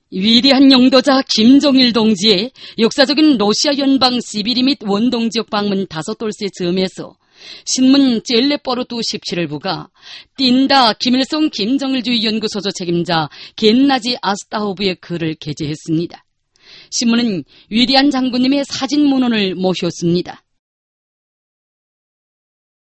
위대한 영도자 김정일 동지의 역사적인 러시아 연방 시비리 및 원동 지역 방문 5돌스의 점에서 신문 젤레버루트 17일부가 뛴다 김일성 김정일주의 연구소조 책임자 겐나지 아스타호브의 글을 게재했습니다. 신문은 위대한 장군님의 사진 문헌을 모셨습니다.